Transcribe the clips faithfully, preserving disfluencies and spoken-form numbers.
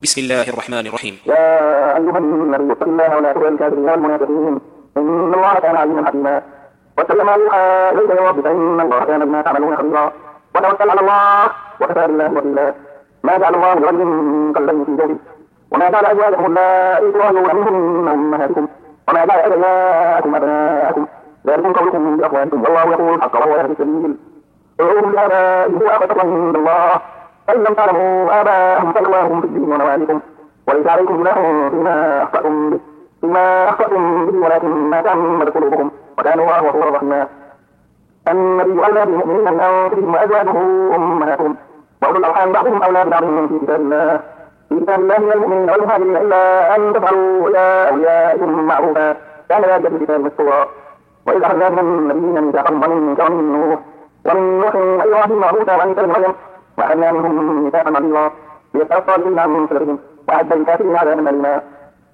بسم الله الرحمن الرحيم. يا أيها النبي اتق الله ولا تطع الكافرين والمنافقين إن الله كان عليما حكيما. واتبع ما يوحى إليك من ربك إن الله كان بما تعملون خبيرا. وتوكل على الله وكفى بالله وكيلا. ما جعل الله لرجل من قلبين في جوفه وما جعل أزواجكم اللائي تظاهرون منهن أمهاتكم وما جعل أدعياءكم أبناءكم ذلكم قولكم بأفواهكم والله يقول الحق وهو يهدي السبيل. ادعوهم لآبائهم هو أقسط عند الله فإن لم تعلموا آباءهم فإخوانكم في الدين ونواليكم وليس عليكم جناح فيما أخطأتم به فيما أخطأتم به ولكن ما تعمدت قلوبكم وكان الله غفورا رحيما. النبي أولى بالمؤمنين من أنفسهم وأزواجه أمهاتهم وأولو الأرحام بعضهم أولى ببعض في كتاب الله في كتاب الله من المؤمنين والمهاجرين إلا أن تفعلوا إلى أوليائكم معروفا كان ذلك في الكتاب مسطورا. وإذ أخذنا من النبيين ميثاقهم ومنك ومن نوح ومن نوح وإبراهيم وموسى وعيسى بن مريم وأخذنا منهم ميثاقا غليظا ليسأل الصالحين عن صلتهم وأعد للكافرين عذابا أليما.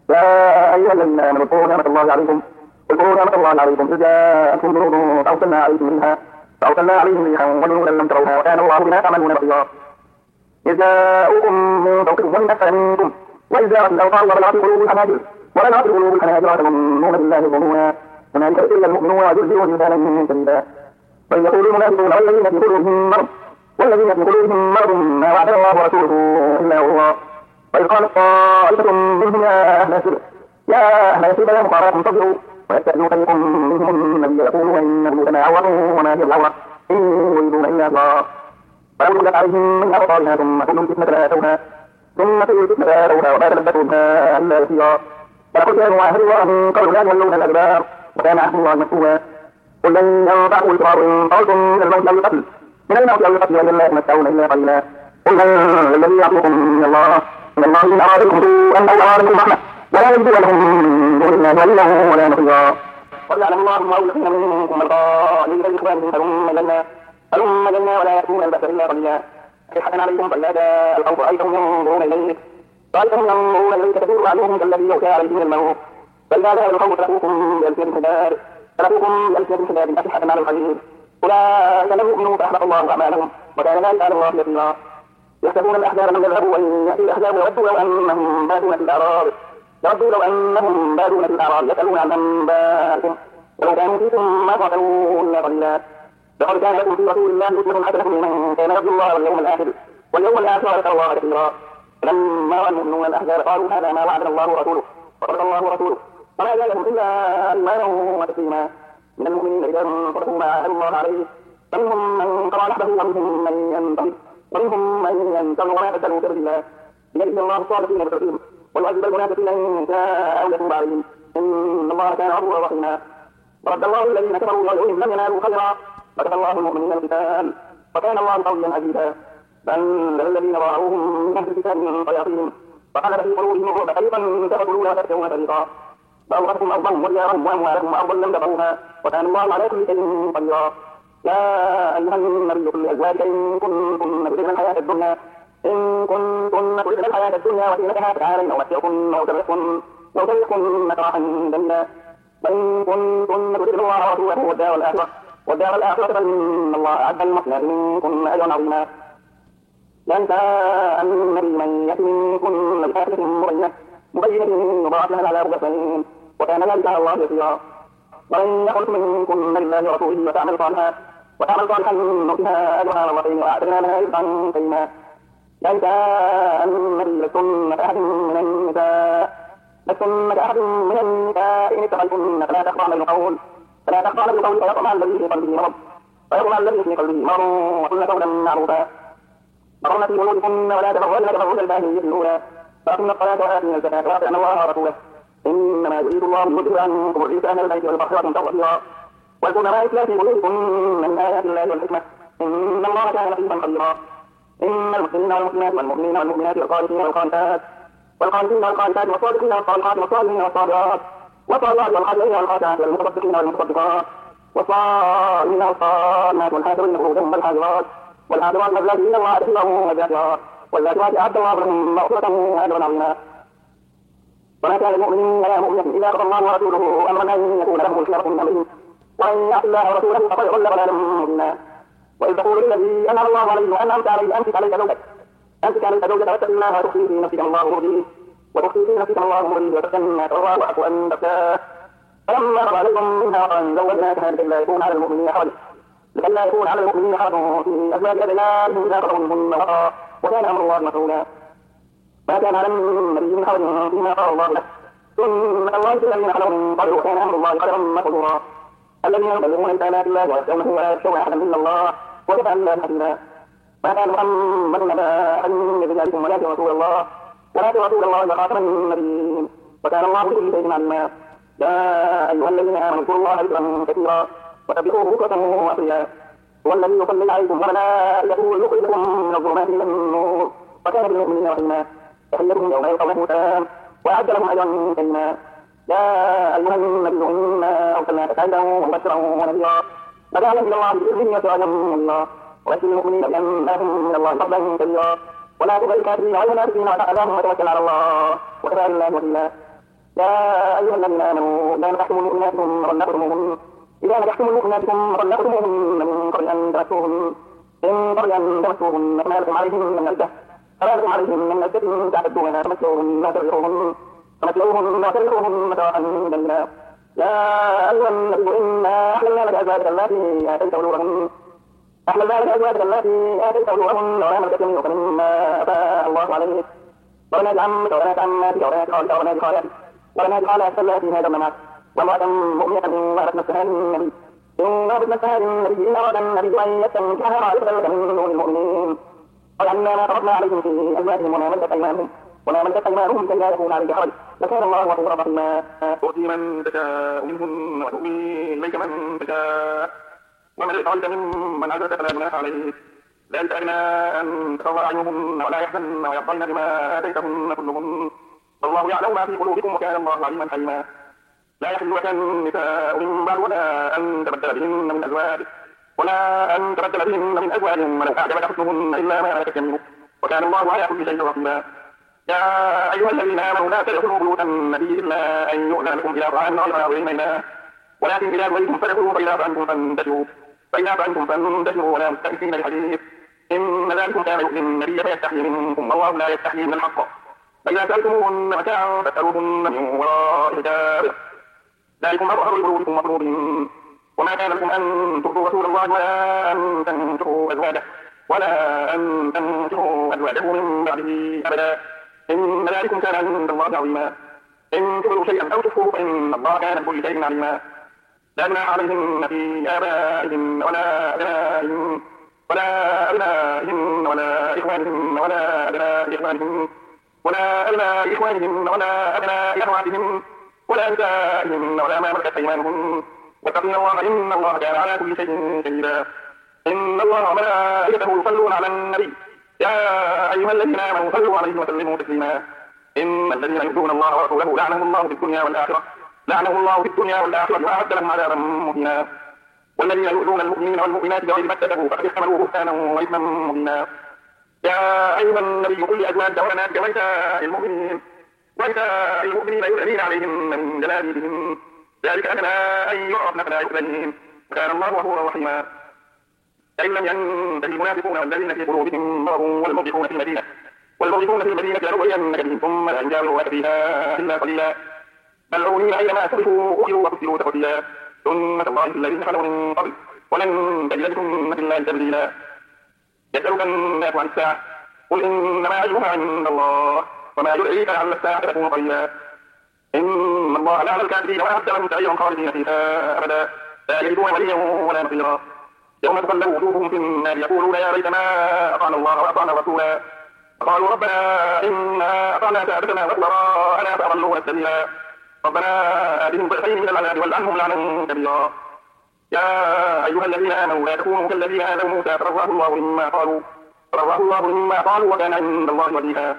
يا أيها الذين آمنوا اذكروا نعمة الله عليكم اذكروا نعمة الله عليكم إذ جاءتكم جنود فأرسلنا عليهم ريحا فأرسلنا عليهم ريحا وجنودا لم تروها وكان الله بما تعملون بصيرا. إذ جاءوكم من فوقكم ومن أسفل منكم وإذ زاغت الأبصار وبلغت القلوب الحناجر وبلغت القلوب الحناجر وتظنون بالله الظنونا هنالك ابتلي المؤمنون وزلزلوا زلزالا شديدا. وإذ يقول المنافقون والذين في قلوبهم مرض والذين في قلوبهم مرض ما وعدنا الله ورسوله إلا غرورا. وإذ قالت طائفة منهم يا أهل يثرب يا أهل يثرب لا مقامات انتظروا ويستأذن فريق منهم النبي يقولون إن بيوتنا عورة وما هي العورة إن يريدون إلا فرارا. فأولئك عليهم من أبصارها ثم كل الفتنة لا أتوها ثم كل الفتنة لا أتوها وما تلبثوا بها إلا يسيرا. ولقد كانوا عاهدوا الله من قبل لا يولون الأدبار وكان عهد الله مسؤولا. قل لن ينفعكم الفرار إن فررتم من الموت أو القتل من الموت أو القتل وإن لا يتمتعون إلا قليلا. قل من الذي يعصمكم من الله من الله إن أرادكم سوءا أو أرادكم رحمة ولا يجد لهم من دون الله وليا ولا نصيرا. قد يعلم الله المعوقين منكم والقائلين لإخوانهم هلم إلينا هلم إلينا ولا يأتون البأس إلا قليلا. أشحة عليكم فإذا جاء الخوف رأيتهم ينظرون إليك رأيتهم ينظرون إليك تدور أعينهم كالذي يغشى عليه من الموت فإذا ذهب الخوف تلقوكم بألسنة حداد تلقوكم بألسنة حداد أشحة على الخير أولئك لم يؤمنوا فأحبط الله أعمالهم وكان ذلك على الله يسيرا. يحسبون الأحزاب لم يذهبوا وإن يأتي الأحزاب يودوا لو أنهم بادون في الأعراب يودوا لو أنهم بادون في الأعراب يسألون عن أنبائكم ولو كانوا فيكم ما قاتلوا إلا قليلا. لقد كان لكم في رسول الله أسوة حسنة لمن كان يرجو الله واليوم الآخر واليوم الآخر وذكر الله كثيرا. فلما رأى المؤمنون الأحزاب قالوا هذا ما وعدنا الله ورسوله وصدق الله ورسوله وما زادهم إلا إيمانا وتسليما. من المؤمنين رجال صدقوا ما عاهدوا الله عليه فمنهم من قضى نحبه ومنهم من ينتظر ومنهم من ينتظر وما بدلوا تبديلا. ليجزي الله الصادقين بالتوحيد ويعذب المنافقين إن شاء أو يتوب عليهم إن الله كان غفورا رحيما. ورد الله الذين كفروا وغيرهم لم ينالوا خيرا وكفى الله المؤمنين القتال وكان الله قويا عزيزا. فأنزل الذين ظاهروهم من أهل الكتاب من صياصيهم فقال في قلوبهم الرعب فريقا تقتلون وتخشون فريقا فأورثكم أرضهم وديارهم وأموالهم وأرضا لم تطئوها وكان الله على كل شيء قديرا. يا أيها النبي قل لأزواجك إن كنتن تريدن الحياة الدنيا إن كنتن تريدن الحياة الدنيا وزينتها فتعالين أمتعكن وأسرحكن وأسرحكن سراحا جميلا. وإن كنتن تريدن الله ورسوله والدار الآخرة والدار الآخرة فإن الله أعد للمحسنات منكن أجرا عظيما. يا نساء النبي من يأت منكن بفاحشة مبينة مبينة يضاعف لها العذاب ضعفين وكان ذلك على الله يسيرا. ومن يخلق منكن لله ورسوله وتعمل صالحا وتعمل صالحا نؤتها أجرها مرتين وأعتدنا لها رزقا كريما. يا نساء النبي لستن كأحد من النساء لستن كأحد من النساء إن اتقيتن فلا تخضعن بالقول فلا تخضعن بالقول فيطمع الذي في قلبه مرض فيطمع الذي في قلبه مرض وقلن قولا معروفا. وقرن في بيوتكن ولا تبرجن تبرج الجاهلية الأولى فأقمن الصلاة وآتين الزكاة وأطعن الله ورسوله إنما يريد الله ليذهب عنكم الرجس أهل البيت والطهارة تطهيرا. واذكرن ما يتلى في بيوتكن من آيات الله والحكمة إن الله كان لطيفا خبيرا. إن المسلمين والمسلمات والمؤمنين والمؤمنات والقانتين والقانتات والقانتين والقانتات والصادقين والصالحات والصالحين والصابرات والصالحات والخاشعين والخاشعات والمتصدقين والمتصدقات والصائمين والصائمات والحافظين فروجهم والحافظات والحافظات والذات إن الله أدخلهم وذاتها والذات أعد الله لهم مغفرة وأجرا عظيما. وما كان المؤمن ولا مؤمنة إذا قضى الله ورسوله أمرا أن يكون لهم الخيرة من أمرهم ومن يعص الله ورسوله فقد ضل ضلالا مبينا. وإذ تقول للذي أنعم الله عليه وأنعمت عليه أمسك عليك زوجك أمسك عليك زوجك واتق الله وتخفي في نفسك الله مبديه وتخفي في نفسك الله مبديه وتستنى الله وأحق أن تبتاه فلما قضى عليكم منها وطرا زوجناكها لكي لا يكون على المؤمنين حرج لكي لا يكون على المؤمنين حرج في أزواج أدعيائهم إذا قضوا منهن وطرا وكان أمر الله مفعولا ما كان على النبي من حرج فيما قال الله له سنة الله في الذين خلوا من قبل وكان أمر الله قدرا مقدورا الذين يبلغون رسالات الله ويخشونه ولا يخشون أحدا إلا الله وكفى بالله حسيبا ما كان محمد أبا أحد من رجالكم ولكن رسول الله ولكن رسول الله وخاتم النبيين وكان الله بكل شيء عليما يا أيها الذين آمنوا اذكروا الله ذكرا كثيرا وسبحوه بكرة وأصيلا هو الذي يصلي عليكم وملائكته يخرجكم من الظلمات إلى النور وكان بالمؤمنين رحيما تحيتهم يوم يلقونه سلام وأعد لهم أجرا كريما يا أيها النبي إنا أرسلناك شاهدا ومبشرا ونذيرا وداعيا إلى الله بإذنه وسراجا منيرا وبشر المؤمنين بأن لهم من الله فضلا كبيرا ولا تطع الكافرين والمنافقين وتعالهم وتوكل على الله وكفى بالله وكيلا يا أيها الذين آمنوا إذا نكحتم المؤمنات ثم طلقتموهن إذا نكحتم المؤمنات ثم طلقتموهن من قبل أن تمسوهن من قبل أن تمسوهن فما لكم عليهن من عدة فما لكم عليهن من عدة تعتدونها فمسوهن وترجعوهن فمسوهن وترجعوهن متاعا جميلا يا أيها النبي إنا أحللنا لك أزواجك اللاتي آتيت أجورهن أحللنا لك أزواجك اللاتي آتيت أجورهن ولا ملكت يمينك مما أفاء الله عليك وبنات عمك وبنات عماتك وبنات خالك وبنات خالاتك وبنات خالاتك اللاتي هاجرن معك وامرأة مؤمنة وهبت نفسها للنبي إن وهبت نفسها للنبي إن أراد النبي أن يستنكحها خالصة لك من دون المؤمنين وجعلنا ما فرضنا عليهم في أزواجهم وما ملكت أيمانهم وما ملكت أيمانهم كي لا يكون عليك حرج وكان الله غفورا رحيما تؤتي من تشاء منهن وتؤوي إليك من تشاء ومن ارتضيت ممن عزلت فلا جناح عليك ذلك أدنى أن تقر أعينهن ولا يحزن ويرضين بما آتيتهن كلهن والله يعلم ما في قلوبكم وكان الله عليما حليما لا يحل لك النساء من بعد ولا أن تبدل بهن من أزواج ولا أن تبدل بهن من أزواج ولو أعجبك حسنهن إلا ما ملكت يمينك وكان الله على كل شيء رقيبا يا أيها الذين آمنوا لا تدخلوا بيوت النبي إلا أن يؤذن لكم إلى طعام غير ناظرين إليه ولكن إذا دعيتم فادخلوا فإذا فأنتم فانتشروا فإذا فأنتم فانتشروا ولا مستأنسين لحديث إن ذلكم كان يؤذي النبي فيستحيي منكم والله لا يستحيي من الحق فإذا سألتموهن متاعا فاسألوهن من وراء حجاب ذلكم أظهر لقلوبكم وقلوبهم وما كان لكم أن تؤذوا رسول الله ولا أن تنكحوا أزواجه ولا أن تنكحوا أزواجه من بعده أبدا إن ذلكم كان عند الله عظيما إن تبدوا شيئا أو تخفوه فإن الله كان بكل شيء عليما لا جناح عليهن في آبائهن ولا أبنائهن ولا أبنائهن ولا إخوانهن ولا أبناء إخوانهن ولا أبناء إخوانهن ولا أبناء أخواتهن ولا نسائهن ولا ما ملكت أيمانهن واتقين الله إن الله كان على كل شيء شهيدا إن الله وملائكته يصلون على النبي يا أيها الذين آمنوا صلوا عليه وسلموا تسليما إن الذين يؤذون الله ورسوله لعنهم الله في الدنيا والآخرة لعنهم الله في الدنيا والآخرة وأعد لهم عذابا مهينا والذين يؤذون المؤمنين والمؤمنات بغير ما اكتسبوا فقد احتملوا بهتانا وإثما مبينا يا أيها النبي قل لأزواجك وبناتك ونساء المؤمنين ونساء المؤمنين يؤذين عليهن من جلابيبهن ذلك أدنى أن يعرفن فلا يؤذين وكان الله غفورا رحيما فإن لم ينتهي المنافقون والذين في قلوبهم مرض والمرجفون في المدينة والمرجفون في المدينة لنغرينك بهم ثم لا يجاورونك فيها إلا قليلا ملعونين أينما سلكوا أخذوا وقتلوا تقتيلا سنة الله في الذين خلوا من قبل ولن تجد لسنة الله تبديلا يسألك الناس عن الساعة قل إنما علمها عند الله وما يدريك لعل الساعة تكون قريبا إن الله لعن الكافرين وأعد لهم سعيرا خالدين فيها أبدا لا يجدون وليا ولا نصيرا يوم تقلب وجوههم في النار يقولون يا ليتنا أطعنا الله وأطعنا رسولا قالوا ربنا إنا أطعنا سادتنا وكبراءنا فأضلونا السبيلا ربنا آتهم ضعفين من العذاب والعنهم لعنا كبيرا يا أيها الذين آمنوا لا تكونوا كالذين آذوا موسى فرضاه الله مما قالوا فرضاه الله مما قالوا وكان عند الله وجيها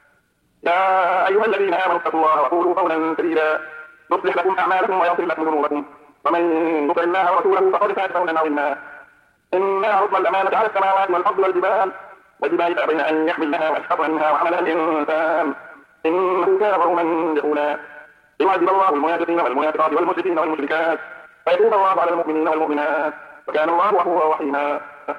يا أيها الذين آمنوا اتقوا الله وقولوا قولا سديدا يصلح لكم أعمالكم ويغفر لكم ذنوبكم ومن يطع الله ورسوله فقد فاز فوزا عظيما إنا عرضنا الأمانة على السماوات والأرض والجبال والجبال فأبين أن يحملنها وأشفقن منها وحملها الإنسان إنه كان ظلوما جهولا ليعذب الله المنافقين والمنافقات والمشركين والمشركات ويتوب الله على المؤمنين والمؤمنات وكان الله غفورا رحيما